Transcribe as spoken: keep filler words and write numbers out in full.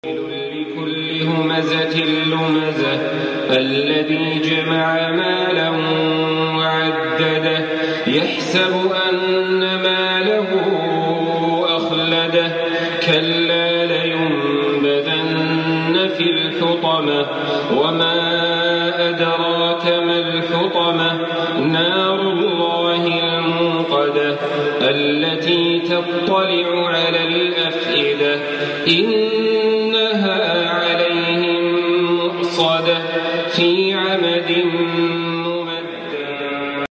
لكل همزة لمزة الذي جمع مالا وعدده يحسب أن ماله أخلده كلا لينبذن في الحطمة وما أدراك ما الحطمة نار الله الموقدة التي تطلع على الأفئدة إن